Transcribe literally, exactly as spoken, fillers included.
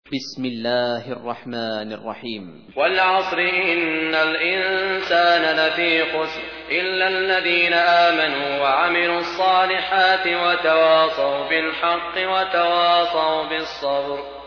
بسم الله الرحمن الرحيم. والعصر إن الإنسان لفي خسر إلا الذين آمنوا وعملوا الصالحات وتواصوا بالحق وتواصوا بالصبر.